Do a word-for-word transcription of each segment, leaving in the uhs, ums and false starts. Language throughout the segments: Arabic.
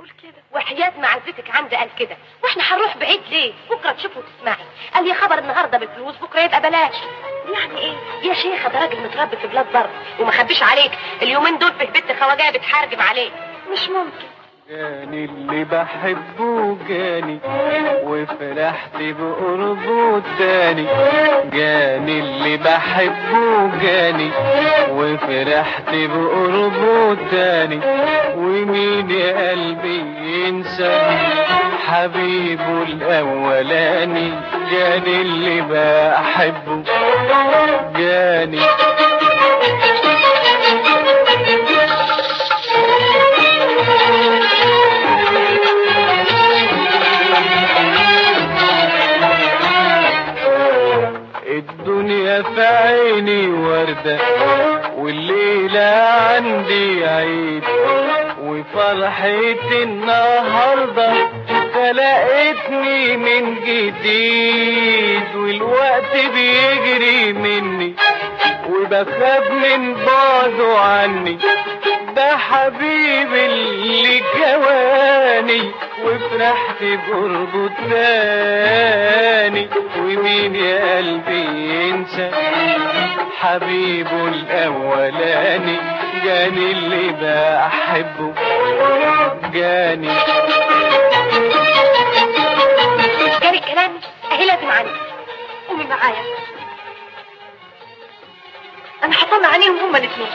بيقول كده؟ وحياة معزتك عندي قال كده، واحنا هنروح بعيد ليه؟ بكره تشوفي وتسمعي. قال يا خبر النهارده بفلوس بكره يبقى بلاش. يعني ايه يا شيخه؟ ده راجل متربي في بلاد بره، وما خبيش عليك اليومين دول في بنت خواجه بتحارجم عليه. مش ممكن. جاني اللي بحبه جاني وفرحت بقربه التاني. جاني اللي بحبه جاني وفرحت بقربه التاني. ومين يا قلبي ينسى حبيبه الاولاني؟ جاني اللي بحبه جاني. الدنيا في عيني وردة والليلة عندي عيد، وفرحتي النهاردة خلقتني من جديد. والوقت بيجري مني وبخاف من بعده عني، ده حبيبي اللي جواني وفرحت بقربه التاني. ومين يا قلبي ينسى حبيبه الاولاني؟ جاني اللي بحبه جاني. جاري كلامي اهي لازم عني. قومي معايا انا هطلع عليهم هما الاثنين.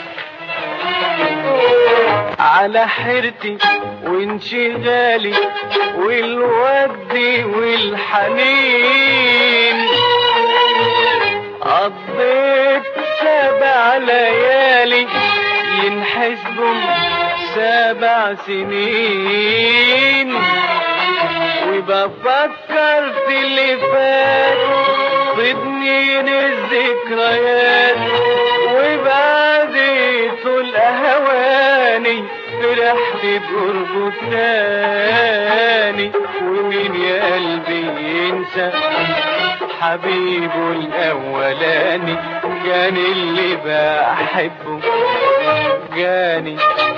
على حيرتي وانشغالي والود والحنين قضيت سبع ليالي ينحسبهم سبع سنين. وبفكر في اللي فات ضدنين الذكريات، وبعدت الأهواني فرحت بقربه التاني. ومين يا قلبي ينسى حبيبه الأولاني؟ جاني اللي بحبه جاني.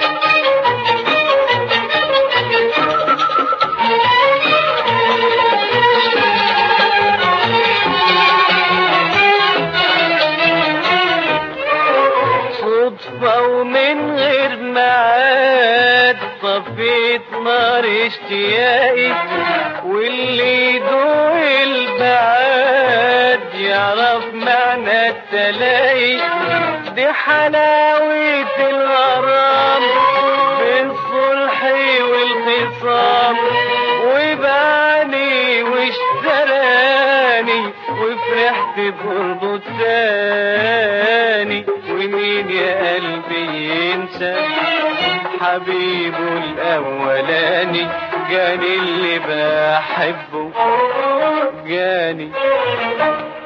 صدفة ومن غير معاد طفيت نار اشتياقي، واللي يدوق البعاد يعرف معنى التلاقي. دي حلاوة الغرام بالصلح والخصام، وباني واشتراني وفرحت بقربه التاني. ومين يا قلبي ينسى حبيبه الاولاني؟ جاني اللي بحبه جاني.